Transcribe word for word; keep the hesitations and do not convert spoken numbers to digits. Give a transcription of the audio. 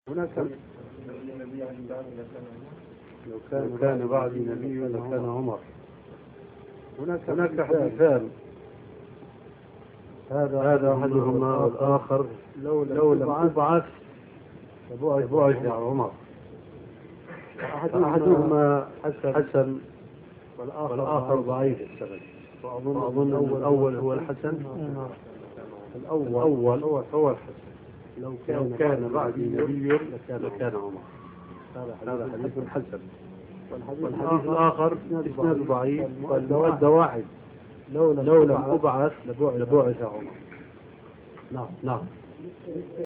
هناك لو كان, كان بعدي نبي لكان عمر. هناك هناك حديثان، هذا هذا أحدهما والآخر لو لم أبعث لبعث عمر. أحدهما حسن والآخر ضعيف السند، وأظن الأول هو الحسن. الأول هو الحسن. لو كان, كان بعدي نبي لكان عمر. هذا حديث حسن. والحديث الآخر إسناد ضعيف، والمؤدى واحد لو لم أبعث لبعث عمر. نعم نعم.